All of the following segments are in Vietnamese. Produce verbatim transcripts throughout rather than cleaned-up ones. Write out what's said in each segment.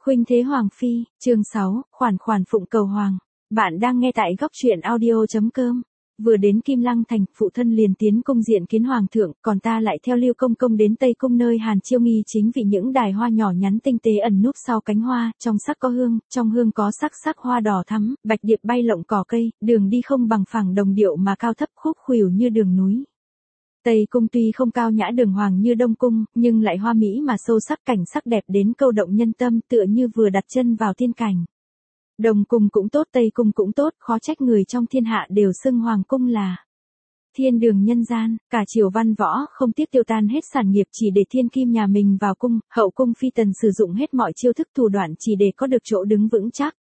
Khuynh Thế Hoàng Phi, chương sáu, khoản khoản phụng cầu hoàng. Bạn đang nghe tại góc truyện audio chấm com. Vừa đến Kim Lăng Thành, phụ thân liền tiến cung diện kiến hoàng thượng, còn ta lại theo Lưu Công công đến Tây Cung nơi Hàn Chiêu Nghi chính vì những đài hoa nhỏ nhắn tinh tế ẩn núp sau cánh hoa, trong sắc có hương, trong hương có sắc sắc hoa đỏ thắm, bạch điệp bay lộng cỏ cây, đường đi không bằng phẳng đồng điệu mà cao thấp khúc khuỷu như đường núi. Tây Cung tuy không cao nhã đường hoàng như Đông Cung, nhưng lại hoa mỹ mà sâu sắc, cảnh sắc đẹp đến câu động nhân tâm, tựa như vừa đặt chân vào thiên cảnh. Đông Cung cũng tốt, Tây Cung cũng tốt, khó trách người trong thiên hạ đều xưng Hoàng Cung là thiên đường nhân gian, cả triều văn võ không tiếc tiêu tan hết sản nghiệp chỉ để thiên kim nhà mình vào cung, hậu cung phi tần sử dụng hết mọi chiêu thức thủ đoạn chỉ để có được chỗ đứng vững chắc.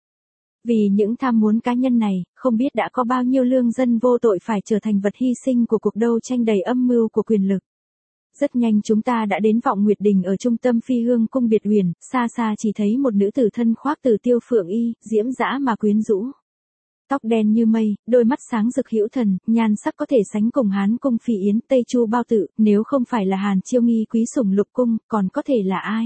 Vì những tham muốn cá nhân này, không biết đã có bao nhiêu lương dân vô tội phải trở thành vật hy sinh của cuộc đấu tranh đầy âm mưu của quyền lực. Rất nhanh chúng ta đã đến Vọng Nguyệt Đình ở trung tâm Phi Hương cung biệt huyền, xa xa chỉ thấy một nữ tử thân khoác Tử Tiêu Phượng y, diễm dã mà quyến rũ. Tóc đen như mây, đôi mắt sáng rực hữu thần, nhan sắc có thể sánh cùng Hán cung Phi Yến, Tây Chu Bao Tự, nếu không phải là Hàn Chiêu Nghi quý sủng lục cung, còn có thể là ai?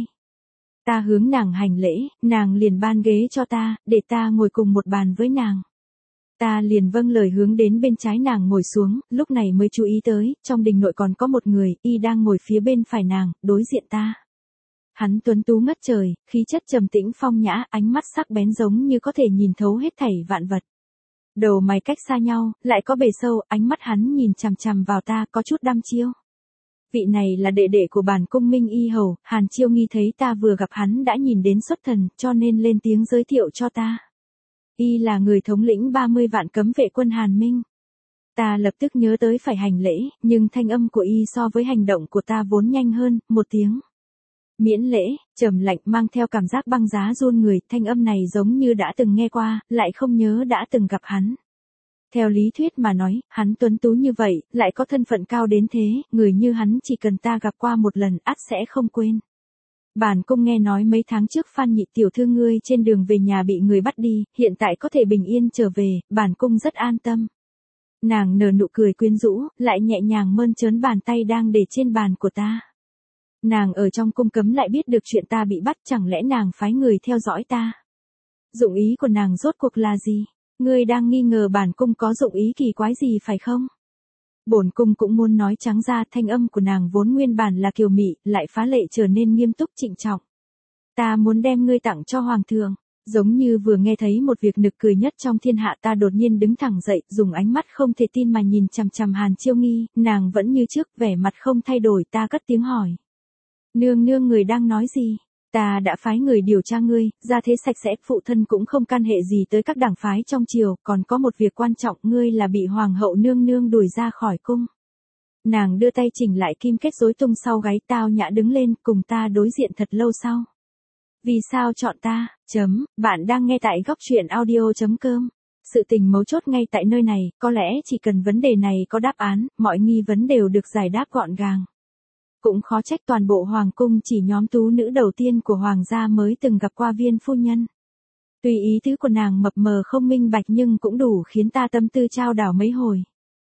Ta hướng nàng hành lễ, nàng liền ban ghế cho ta, để ta ngồi cùng một bàn với nàng. Ta liền vâng lời hướng đến bên trái nàng ngồi xuống, lúc này mới chú ý tới, trong đình nội còn có một người, y đang ngồi phía bên phải nàng, đối diện ta. Hắn tuấn tú ngất trời, khí chất trầm tĩnh phong nhã, ánh mắt sắc bén giống như có thể nhìn thấu hết thảy vạn vật. Đầu mày cách xa nhau, lại có bề sâu, ánh mắt hắn nhìn chằm chằm vào ta, có chút đăm chiêu. Vị này là đệ đệ của bản cung Minh Y Hầu, Hàn Chiêu Nghi thấy ta vừa gặp hắn đã nhìn đến xuất thần, cho nên lên tiếng giới thiệu cho ta. Y là người thống lĩnh ba mươi vạn cấm vệ quân Hàn Minh. Ta lập tức nhớ tới phải hành lễ, nhưng thanh âm của Y so với hành động của ta vốn nhanh hơn, một tiếng. Miễn lễ, trầm lạnh mang theo cảm giác băng giá run người, thanh âm này giống như đã từng nghe qua, lại không nhớ đã từng gặp hắn. Theo lý thuyết mà nói, hắn tuấn tú như vậy, lại có thân phận cao đến thế, người như hắn chỉ cần ta gặp qua một lần, ắt sẽ không quên. Bản cung nghe nói mấy tháng trước Phan Nhị tiểu thư ngươi trên đường về nhà bị người bắt đi, hiện tại có thể bình yên trở về, bản cung rất an tâm. Nàng nở nụ cười quyến rũ, lại nhẹ nhàng mơn trớn bàn tay đang để trên bàn của ta. Nàng ở trong cung cấm lại biết được chuyện ta bị bắt, chẳng lẽ nàng phái người theo dõi ta? Dụng ý của nàng rốt cuộc là gì? Ngươi đang nghi ngờ bản cung có dụng ý kỳ quái gì phải không? Bổn cung cũng muốn nói trắng ra, thanh âm của nàng vốn nguyên bản là kiều mị, lại phá lệ trở nên nghiêm túc trịnh trọng. Ta muốn đem ngươi tặng cho hoàng thượng. Giống như vừa nghe thấy một việc nực cười nhất trong thiên hạ, ta đột nhiên đứng thẳng dậy, dùng ánh mắt không thể tin mà nhìn chằm chằm Hàn Chiêu Nghi, nàng vẫn như trước, vẻ mặt không thay đổi, ta cất tiếng hỏi. Nương nương, người đang nói gì? Ta đã phái người điều tra ngươi, ra thế sạch sẽ, phụ thân cũng không can hệ gì tới các đảng phái trong triều, còn có một việc quan trọng, ngươi là bị hoàng hậu nương nương đuổi ra khỏi cung. Nàng đưa tay chỉnh lại kim kết rối tung sau gáy, tao nhã đứng lên, cùng ta đối diện thật lâu sau. Vì sao chọn ta? Chấm, bạn đang nghe tại góc truyện audio chấm com. Sự tình mấu chốt ngay tại nơi này, có lẽ chỉ cần vấn đề này có đáp án, mọi nghi vấn đều được giải đáp gọn gàng. Cũng khó trách toàn bộ hoàng cung chỉ nhóm tú nữ đầu tiên của hoàng gia mới từng gặp qua viên phu nhân. Tuy ý tứ của nàng mập mờ không minh bạch nhưng cũng đủ khiến ta tâm tư trao đảo mấy hồi.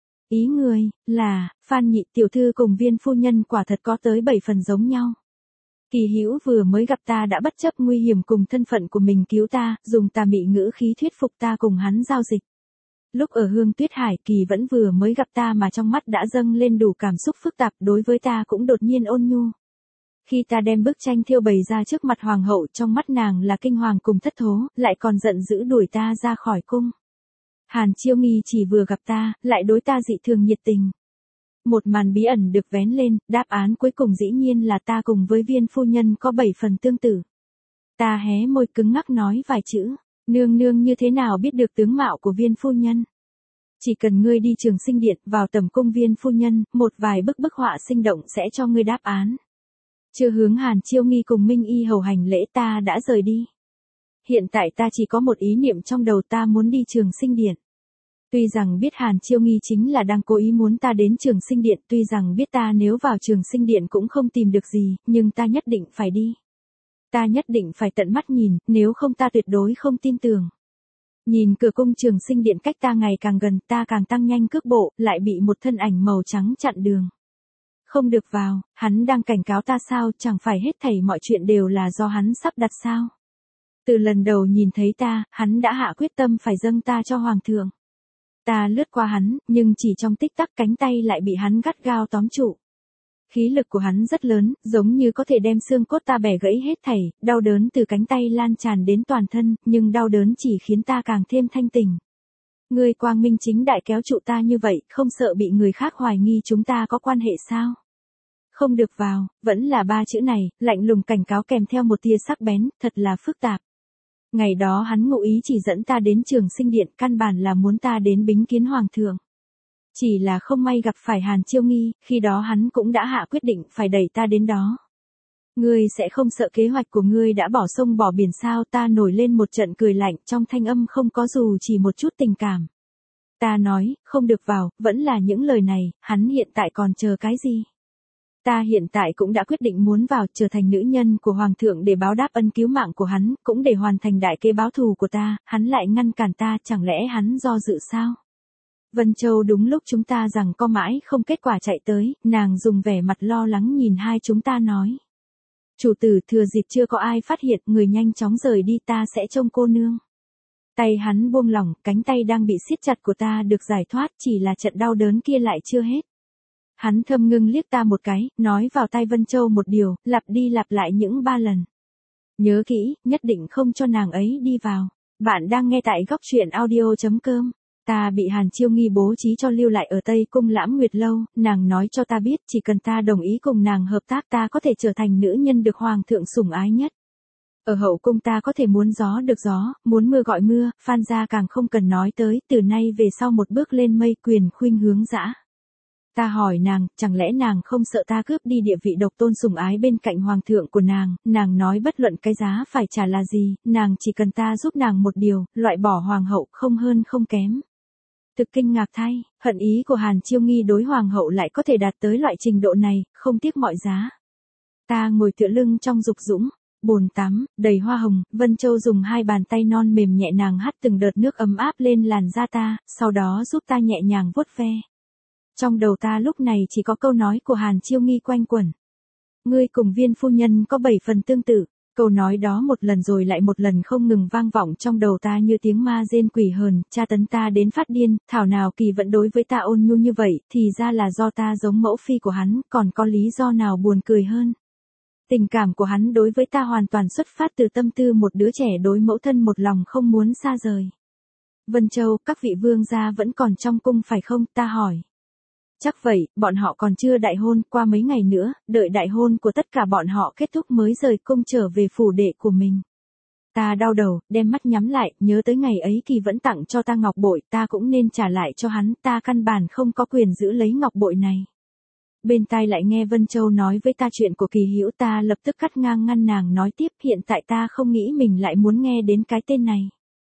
Ý người, là, Phan Nhị tiểu thư cùng viên phu nhân quả thật có tới bảy phần giống nhau. Kỳ Hữu vừa mới gặp ta đã bất chấp nguy hiểm cùng thân phận của mình cứu ta, dùng tà mị ngữ khí thuyết phục ta cùng hắn giao dịch. Lúc ở Hương Tuyết Hải, Kỳ vẫn vừa mới gặp ta mà trong mắt đã dâng lên đủ cảm xúc phức tạp, đối với ta cũng đột nhiên ôn nhu. Khi ta đem bức tranh thêu bày ra trước mặt hoàng hậu, trong mắt nàng là kinh hoàng cùng thất thố, lại còn giận dữ đuổi ta ra khỏi cung. Hàn Chiêu Nghi chỉ vừa gặp ta, lại đối ta dị thường nhiệt tình. Một màn bí ẩn được vén lên, đáp án cuối cùng dĩ nhiên là ta cùng với viên phu nhân có bảy phần tương tự. Ta hé môi cứng ngắc nói vài chữ. Nương nương như thế nào biết được tướng mạo của viên phu nhân? Chỉ cần ngươi đi Trường Sinh Điện, vào tầm cung viên phu nhân, một vài bức bức họa sinh động sẽ cho ngươi đáp án. Chưa hướng Hàn Chiêu Nghi cùng Minh Y Hầu hành lễ, ta đã rời đi. Hiện tại ta chỉ có một ý niệm trong đầu, ta muốn đi Trường Sinh Điện. Tuy rằng biết Hàn Chiêu Nghi chính là đang cố ý muốn ta đến Trường Sinh Điện, tuy rằng biết ta nếu vào Trường Sinh Điện cũng không tìm được gì, nhưng ta nhất định phải đi. Ta nhất định phải tận mắt nhìn, nếu không ta tuyệt đối không tin tưởng. Nhìn cửa cung Trường Sinh Điện cách ta ngày càng gần, ta càng tăng nhanh cước bộ, lại bị một thân ảnh màu trắng chặn đường. Không được vào, hắn đang cảnh cáo ta sao, chẳng phải hết thảy mọi chuyện đều là do hắn sắp đặt sao? Từ lần đầu nhìn thấy ta, hắn đã hạ quyết tâm phải dâng ta cho hoàng thượng. Ta lướt qua hắn, nhưng chỉ trong tích tắc cánh tay lại bị hắn gắt gao tóm trụ. Khí lực của hắn rất lớn, giống như có thể đem xương cốt ta bẻ gãy hết thảy, đau đớn từ cánh tay lan tràn đến toàn thân, nhưng đau đớn chỉ khiến ta càng thêm thanh tỉnh. Ngươi quang minh chính đại kéo trụ ta như vậy, không sợ bị người khác hoài nghi chúng ta có quan hệ sao? Không được vào, vẫn là ba chữ này, lạnh lùng cảnh cáo kèm theo một tia sắc bén, thật là phức tạp. Ngày đó hắn ngụ ý chỉ dẫn ta đến Trường Sinh Điện, căn bản là muốn ta đến bính kiến hoàng thượng. Chỉ là không may gặp phải Hàn Chiêu Nghi, khi đó hắn cũng đã hạ quyết định phải đẩy ta đến đó. Ngươi sẽ không sợ kế hoạch của ngươi đã bỏ sông bỏ biển sao? Ta nổi lên một trận cười lạnh, trong thanh âm không có dù chỉ một chút tình cảm. Ta nói, không được vào, vẫn là những lời này, hắn hiện tại còn chờ cái gì? Ta hiện tại cũng đã quyết định muốn vào, trở thành nữ nhân của hoàng thượng để báo đáp ân cứu mạng của hắn, cũng để hoàn thành đại kế báo thù của ta, hắn lại ngăn cản ta, chẳng lẽ hắn do dự sao? Vân Châu đúng lúc chúng ta rằng co mãi không kết quả chạy tới, nàng dùng vẻ mặt lo lắng nhìn hai chúng ta nói. Chủ tử, thừa dịp chưa có ai phát hiện, người nhanh chóng rời đi, ta sẽ trông cô nương. Tay hắn buông lỏng, cánh tay đang bị siết chặt của ta được giải thoát, chỉ là trận đau đớn kia lại chưa hết. Hắn thâm ngưng liếc ta một cái, nói vào tai Vân Châu một điều, lặp đi lặp lại những ba lần. Nhớ kỹ, nhất định không cho nàng ấy đi vào. Bạn đang nghe tại góc truyện audio chấm com. Ta bị Hàn Chiêu Nghi bố trí cho lưu lại ở Tây Cung Lãm Nguyệt Lâu, nàng nói cho ta biết chỉ cần ta đồng ý cùng nàng hợp tác ta có thể trở thành nữ nhân được hoàng thượng sủng ái nhất. Ở hậu cung ta có thể muốn gió được gió, muốn mưa gọi mưa, Phan gia càng không cần nói tới, từ nay về sau một bước lên mây, quyền khuynh hướng dã. Ta hỏi nàng, chẳng lẽ nàng không sợ ta cướp đi địa vị độc tôn sủng ái bên cạnh hoàng thượng của nàng? Nàng nói bất luận cái giá phải trả là gì, nàng chỉ cần ta giúp nàng một điều, loại bỏ hoàng hậu, không hơn không kém. Thực kinh ngạc thay, hận ý của Hàn Chiêu Nghi đối hoàng hậu lại có thể đạt tới loại trình độ này, không tiếc mọi giá. Ta ngồi tựa lưng trong dục dũng, bồn tắm, đầy hoa hồng, Vân Châu dùng hai bàn tay non mềm nhẹ nàng hắt từng đợt nước ấm áp lên làn da ta, sau đó giúp ta nhẹ nhàng vuốt ve. Trong đầu ta lúc này chỉ có câu nói của Hàn Chiêu Nghi quanh quẩn. Ngươi cùng Viên phu nhân có bảy phần tương tự. Câu nói đó một lần rồi lại một lần không ngừng vang vọng trong đầu ta như tiếng ma rên quỷ hờn, tra tấn ta đến phát điên, thảo nào Kỳ vẫn đối với ta ôn nhu như vậy, thì ra là do ta giống mẫu phi của hắn, còn có lý do nào buồn cười hơn. Tình cảm của hắn đối với ta hoàn toàn xuất phát từ tâm tư một đứa trẻ đối mẫu thân một lòng không muốn xa rời. Vân Châu, các vị vương gia vẫn còn trong cung phải không? Ta hỏi. Chắc vậy, bọn họ còn chưa đại hôn, qua mấy ngày nữa, đợi đại hôn của tất cả bọn họ kết thúc mới rời cung trở về phủ đệ của mình. Ta đau đầu, đem mắt nhắm lại, nhớ tới ngày ấy Kỳ vẫn tặng cho ta ngọc bội, ta cũng nên trả lại cho hắn, ta căn bản không có quyền giữ lấy ngọc bội này. Bên tai lại nghe Vân Châu nói với ta chuyện của Kỳ Hữu, ta lập tức cắt ngang ngăn nàng nói tiếp, hiện tại ta không nghĩ mình lại muốn nghe đến cái tên này.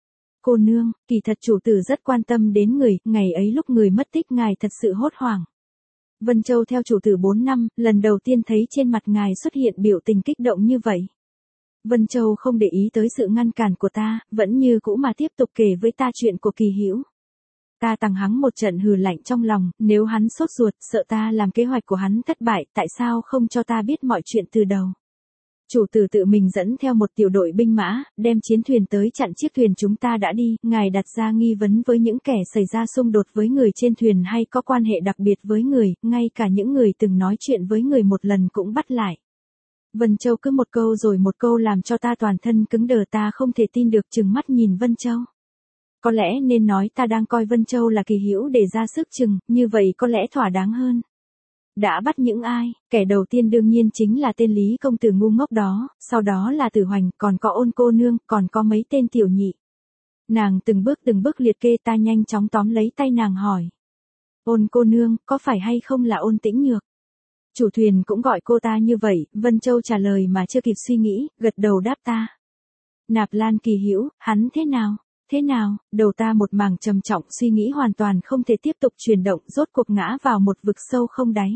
Cô nương, kỳ thật chủ tử rất quan tâm đến người, ngày ấy lúc người mất tích ngài thật sự hốt hoảng. Vân Châu theo chủ tử bốn năm, lần đầu tiên thấy trên mặt ngài xuất hiện biểu tình kích động như vậy. Vân Châu không để ý tới sự ngăn cản của ta, vẫn như cũ mà tiếp tục kể với ta chuyện của Kỳ Hữu. Ta tằng hắng một trận hừ lạnh trong lòng, nếu hắn sốt ruột, sợ ta làm kế hoạch của hắn thất bại, tại sao không cho ta biết mọi chuyện từ đầu. Chủ tử tự mình dẫn theo một tiểu đội binh mã, đem chiến thuyền tới chặn chiếc thuyền chúng ta đã đi, ngài đặt ra nghi vấn với những kẻ xảy ra xung đột với người trên thuyền hay có quan hệ đặc biệt với người, ngay cả những người từng nói chuyện với người một lần cũng bắt lại. Vân Châu cứ một câu rồi một câu làm cho ta toàn thân cứng đờ, ta không thể tin được trừng mắt nhìn Vân Châu. Có lẽ nên nói ta đang coi Vân Châu là Kỳ Hữu để ra sức chừng, như vậy có lẽ thỏa đáng hơn. Đã bắt những ai, kẻ đầu tiên đương nhiên chính là tên Lý công tử ngu ngốc đó, sau đó là Tử Hoành, còn có Ôn cô nương, còn có mấy tên tiểu nhị. Nàng từng bước từng bước liệt kê, ta nhanh chóng tóm lấy tay nàng hỏi. Ôn cô nương, có phải hay không là Ôn Tĩnh Nhược? Chủ thuyền cũng gọi cô ta như vậy, Vân Châu trả lời mà chưa kịp suy nghĩ, gật đầu đáp ta. Nạp Lan Kỳ Hữu, hắn thế nào? Thế nào? Đầu ta một mảng trầm trọng, suy nghĩ hoàn toàn không thể tiếp tục chuyển động, rốt cuộc ngã vào một vực sâu không đáy.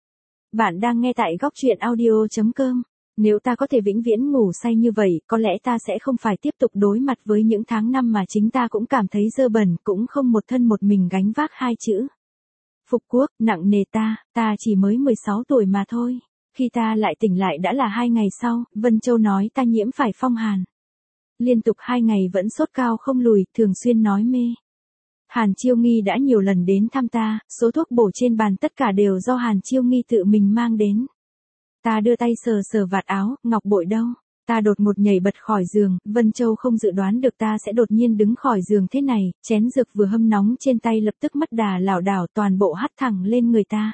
Bạn đang nghe tại góc truyện audio chấm com. Nếu ta có thể vĩnh viễn ngủ say như vậy, có lẽ ta sẽ không phải tiếp tục đối mặt với những tháng năm mà chính ta cũng cảm thấy dơ bẩn, cũng không một thân một mình gánh vác hai chữ phục quốc, nặng nề ta, ta chỉ mới mười sáu tuổi mà thôi. Khi ta lại tỉnh lại đã là hai ngày sau, Vân Châu nói ta nhiễm phải phong hàn. Liên tục hai ngày vẫn sốt cao không lùi, thường xuyên nói mê. Hàn Chiêu Nghi đã nhiều lần đến thăm ta, số thuốc bổ trên bàn tất cả đều do Hàn Chiêu Nghi tự mình mang đến. Ta đưa tay sờ sờ vạt áo, ngọc bội đâu? Ta đột ngột nhảy bật khỏi giường, Vân Châu không dự đoán được ta sẽ đột nhiên đứng khỏi giường thế này, chén dược vừa hâm nóng trên tay lập tức mất đà lảo đảo toàn bộ hắt thẳng lên người ta.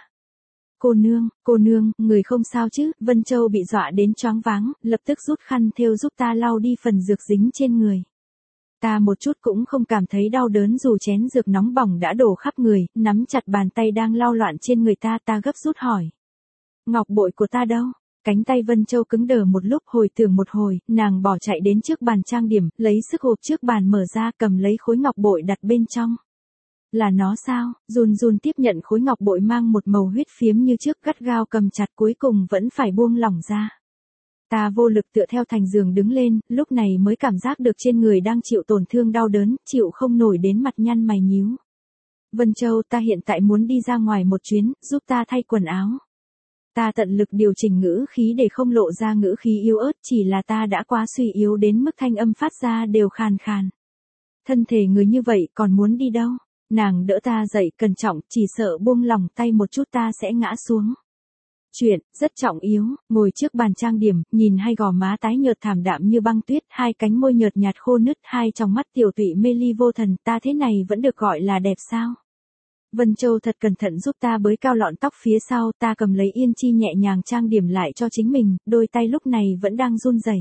Cô nương, cô nương, người không sao chứ? Vân Châu bị dọa đến choáng váng, lập tức rút khăn thêu giúp ta lau đi phần dược dính trên người. Ta một chút cũng không cảm thấy đau đớn dù chén dược nóng bỏng đã đổ khắp người, nắm chặt bàn tay đang lau loạn trên người ta, ta gấp rút hỏi. Ngọc bội của ta đâu? Cánh tay Vân Châu cứng đờ một lúc, hồi tưởng một hồi, nàng bỏ chạy đến trước bàn trang điểm, lấy sức hộp trước bàn mở ra, cầm lấy khối ngọc bội đặt bên trong. Là nó sao? Run run tiếp nhận khối ngọc bội mang một màu huyết phiếm như trước, gắt gao cầm chặt, cuối cùng vẫn phải buông lỏng ra. Ta vô lực tựa theo thành giường đứng lên, lúc này mới cảm giác được trên người đang chịu tổn thương đau đớn, chịu không nổi đến mặt nhăn mày nhíu. Vân Châu, ta hiện tại muốn đi ra ngoài một chuyến, giúp ta thay quần áo. Ta tận lực điều chỉnh ngữ khí để không lộ ra ngữ khí yếu ớt, chỉ là ta đã quá suy yếu đến mức thanh âm phát ra đều khàn khàn. Thân thể người như vậy còn muốn đi đâu? Nàng đỡ ta dậy cẩn trọng, chỉ sợ buông lỏng tay một chút ta sẽ ngã xuống. Chuyện, rất trọng yếu, ngồi trước bàn trang điểm, nhìn hai gò má tái nhợt thảm đạm như băng tuyết, hai cánh môi nhợt nhạt khô nứt, hai tròng mắt tiểu tụy mê ly vô thần, ta thế này vẫn được gọi là đẹp sao? Vân Châu thật cẩn thận giúp ta bới cao lọn tóc phía sau, ta cầm lấy yên chi nhẹ nhàng trang điểm lại cho chính mình, đôi tay lúc này vẫn đang run rẩy.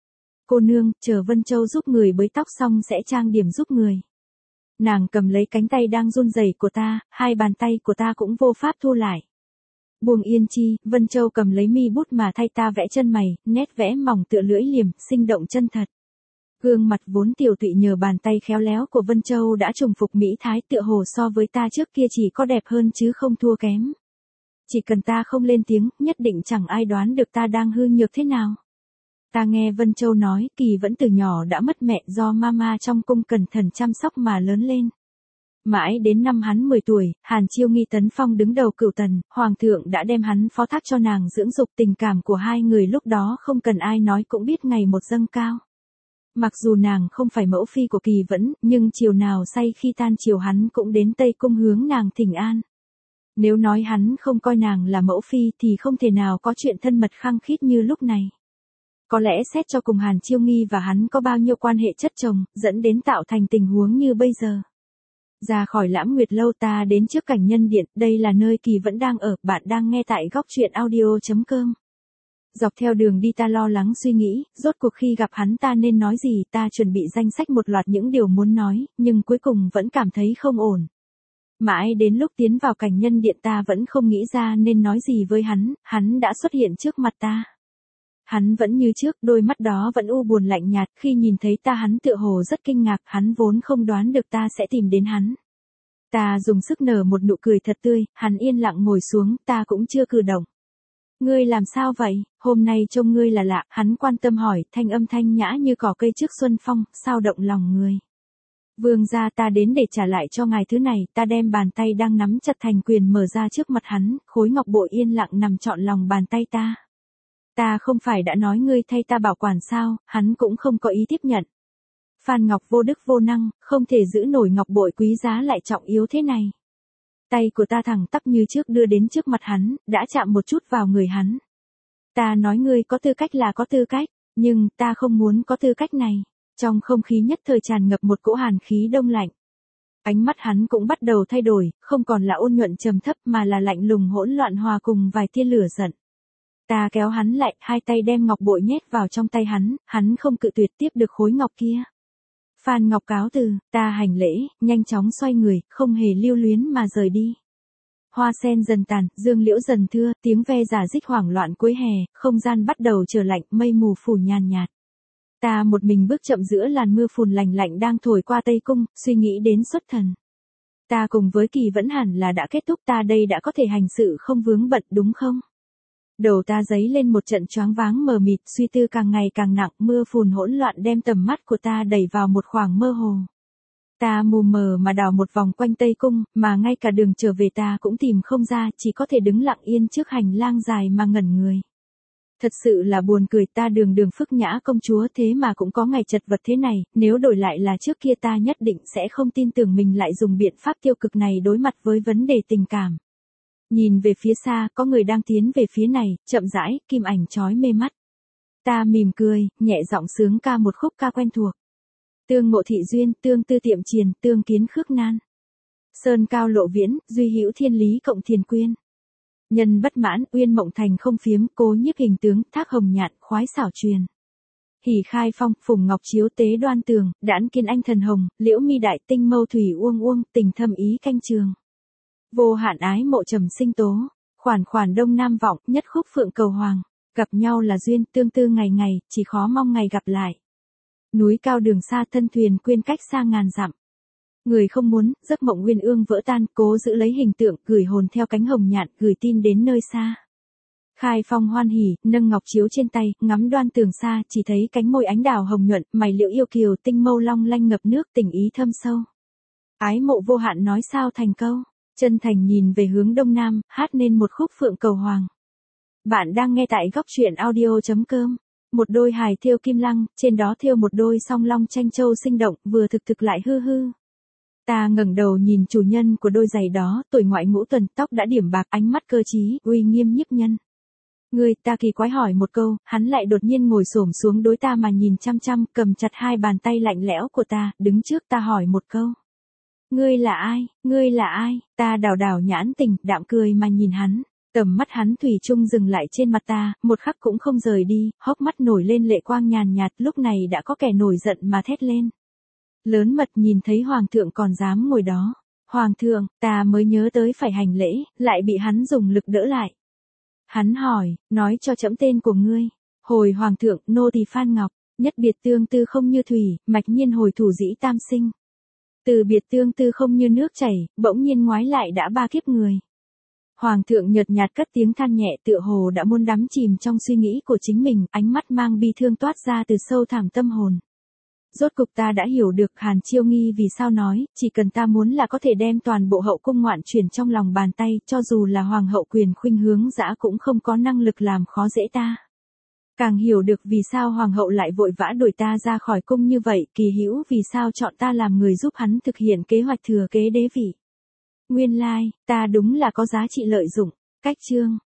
Cô nương, chờ Vân Châu giúp người bới tóc xong sẽ trang điểm giúp người. Nàng cầm lấy cánh tay đang run rẩy của ta, hai bàn tay của ta cũng vô pháp thu lại. Buông yên chi, Vân Châu cầm lấy mi bút mà thay ta vẽ chân mày, nét vẽ mỏng tựa lưỡi liềm, sinh động chân thật. Gương mặt vốn tiểu tụy nhờ bàn tay khéo léo của Vân Châu đã trùng phục mỹ thái, tựa hồ so với ta trước kia chỉ có đẹp hơn chứ không thua kém. Chỉ cần ta không lên tiếng, nhất định chẳng ai đoán được ta đang hư nhược thế nào. Ta nghe Vân Châu nói, Kỳ vẫn từ nhỏ đã mất mẹ do mama trong cung cẩn thận chăm sóc mà lớn lên. Mãi đến năm hắn mười tuổi, Hàn Chiêu Nghi tấn phong đứng đầu cửu tần, Hoàng thượng đã đem hắn phó thác cho nàng dưỡng dục, tình cảm của hai người lúc đó không cần ai nói cũng biết ngày một dâng cao. Mặc dù nàng không phải mẫu phi của Kỳ Vẫn, nhưng chiều nào say khi tan chiều hắn cũng đến Tây Cung hướng nàng thỉnh an. Nếu nói hắn không coi nàng là mẫu phi thì không thể nào có chuyện thân mật khăng khít như lúc này. Có lẽ xét cho cùng Hàn Chiêu Nghi và hắn có bao nhiêu quan hệ chất chồng, dẫn đến tạo thành tình huống như bây giờ. Ra khỏi Lãm Nguyệt Lâu ta đến trước Cảnh Nhân Điện, đây là nơi Kỳ Vẫn đang ở, bạn đang nghe tại góc truyện audio chấm com. Dọc theo đường đi ta lo lắng suy nghĩ, rốt cuộc khi gặp hắn ta nên nói gì, ta chuẩn bị danh sách một loạt những điều muốn nói, nhưng cuối cùng vẫn cảm thấy không ổn. Mãi đến lúc tiến vào Cảnh Nhân Điện ta vẫn không nghĩ ra nên nói gì với hắn, hắn đã xuất hiện trước mặt ta. Hắn vẫn như trước, đôi mắt đó vẫn u buồn lạnh nhạt, khi nhìn thấy ta hắn tựa hồ rất kinh ngạc, hắn vốn không đoán được ta sẽ tìm đến hắn. Ta dùng sức nở một nụ cười thật tươi, hắn yên lặng ngồi xuống, ta cũng chưa cử động. Ngươi làm sao vậy, hôm nay trông ngươi là lạ, hắn quan tâm hỏi, thanh âm thanh nhã như cỏ cây trước xuân phong, sao động lòng người. Vương gia, ta đến để trả lại cho ngài thứ này, ta đem bàn tay đang nắm chặt thành quyền mở ra trước mặt hắn, khối ngọc bội yên lặng nằm trọn lòng bàn tay ta. Ta không phải đã nói ngươi thay ta bảo quản sao, hắn cũng không có ý tiếp nhận. Phan Ngọc vô đức vô năng, không thể giữ nổi ngọc bội quý giá lại trọng yếu thế này. Tay của ta thẳng tắp như trước đưa đến trước mặt hắn, đã chạm một chút vào người hắn. Ta nói ngươi có tư cách là có tư cách, nhưng ta không muốn có tư cách này. Trong không khí nhất thời tràn ngập một cỗ hàn khí đông lạnh. Ánh mắt hắn cũng bắt đầu thay đổi, không còn là ôn nhuận trầm thấp mà là lạnh lùng hỗn loạn hòa cùng vài tia lửa giận. Ta kéo hắn lại, hai tay đem ngọc bội nhét vào trong tay hắn, hắn không cự tuyệt tiếp được khối ngọc kia. Phan Ngọc cáo từ, ta hành lễ, nhanh chóng xoay người, không hề lưu luyến mà rời đi. Hoa sen dần tàn, dương liễu dần thưa, tiếng ve giả dích hoảng loạn cuối hè, không gian bắt đầu trở lạnh, mây mù phủ nhàn nhạt. Ta một mình bước chậm giữa làn mưa phùn lạnh lạnh đang thổi qua Tây Cung, suy nghĩ đến xuất thần. Ta cùng với Kỳ Vẫn hẳn là đã kết thúc, ta đây đã có thể hành sự không vướng bận đúng không? Đầu ta dấy lên một trận choáng váng mờ mịt, suy tư càng ngày càng nặng, mưa phùn hỗn loạn đem tầm mắt của ta đẩy vào một khoảng mơ hồ. Ta mù mờ mà đào một vòng quanh Tây Cung, mà ngay cả đường trở về ta cũng tìm không ra, chỉ có thể đứng lặng yên trước hành lang dài mà ngẩn người. Thật sự là buồn cười, ta đường đường phước nhã công chúa thế mà cũng có ngày chật vật thế này, nếu đổi lại là trước kia ta nhất định sẽ không tin tưởng mình lại dùng biện pháp tiêu cực này đối mặt với vấn đề tình cảm. Nhìn về phía xa, có người đang tiến về phía này, chậm rãi, kim ảnh chói mê mắt. Ta mỉm cười, nhẹ giọng sướng ca một khúc ca quen thuộc. Tương ngộ thị duyên, tương tư tiệm triền, tương kiến khước nan. Sơn cao lộ viễn, duy hữu thiên lý cộng thiền quyên. Nhân bất mãn, uyên mộng thành không phiếm, cố nhiếp hình tướng, thác hồng nhạn, khoái xảo truyền. Hỉ khai phong, phùng ngọc chiếu tế đoan tường, đãn kiên anh thần hồng, liễu mi đại tinh mâu thủy uông uông, tình thâm ý canh trường. Vô hạn ái mộ trầm sinh tố, khoản khoản đông nam vọng, nhất khúc phượng cầu hoàng. Gặp nhau là duyên, tương tư ngày ngày, chỉ khó mong ngày gặp lại. Núi cao đường xa, thân thuyền quyên cách xa ngàn dặm. Người không muốn, giấc mộng uyên ương vỡ tan, cố giữ lấy hình tượng, gửi hồn theo cánh hồng nhạn, gửi tin đến nơi xa. Khai phong hoan hỉ, nâng ngọc chiếu trên tay, ngắm đoan tường xa, chỉ thấy cánh môi ánh đào hồng nhuận, mày liễu yêu kiều, tinh mâu long lanh ngập nước, tình ý thâm sâu. Ái mộ vô hạn nói sao thành câu, chân thành nhìn về hướng đông nam, hát nên một khúc phượng cầu hoàng. Bạn đang nghe tại góc truyện audio chấm com. Một đôi hài thêu kim lăng, trên đó thêu một đôi song long tranh châu sinh động, vừa thực thực lại hư hư. Ta ngẩng đầu nhìn chủ nhân của đôi giày đó, tuổi ngoại ngũ tuần, tóc đã điểm bạc, ánh mắt cơ trí, uy nghiêm nhiếp nhân. Ngươi, ta kỳ quái hỏi một câu, hắn lại đột nhiên ngồi xổm xuống đối ta mà nhìn chăm chăm, cầm chặt hai bàn tay lạnh lẽo của ta, đứng trước ta hỏi một câu. Ngươi là ai, ngươi là ai, ta đảo đảo nhãn tình, đạm cười mà nhìn hắn. Tầm mắt hắn thủy chung dừng lại trên mặt ta, một khắc cũng không rời đi, hốc mắt nổi lên lệ quang nhàn nhạt, lúc này đã có kẻ nổi giận mà thét lên. Lớn mật nhìn thấy hoàng thượng còn dám ngồi đó. Hoàng thượng, ta mới nhớ tới phải hành lễ, lại bị hắn dùng lực đỡ lại. Hắn hỏi, nói cho trẫm tên của ngươi. Hồi hoàng thượng, nô tỳ Phan Ngọc, nhất biệt tương tư không như thủy, mạch nhiên hồi thủ dĩ tam sinh. Từ biệt tương tư không như nước chảy, bỗng nhiên ngoái lại đã ba kiếp người. Hoàng thượng nhợt nhạt cất tiếng than nhẹ, tựa hồ đã muốn đắm chìm trong suy nghĩ của chính mình, ánh mắt mang bi thương toát ra từ sâu thẳm tâm hồn. Rốt cục ta đã hiểu được Hàn Chiêu Nghi vì sao nói, chỉ cần ta muốn là có thể đem toàn bộ hậu cung ngoạn chuyển trong lòng bàn tay, cho dù là hoàng hậu quyền khuynh hướng dã cũng không có năng lực làm khó dễ ta. Càng hiểu được vì sao hoàng hậu lại vội vã đuổi ta ra khỏi cung như vậy, Kỳ Hữu vì sao chọn ta làm người giúp hắn thực hiện kế hoạch thừa kế đế vị. Nguyên lai, ta đúng là có giá trị lợi dụng. Cách chương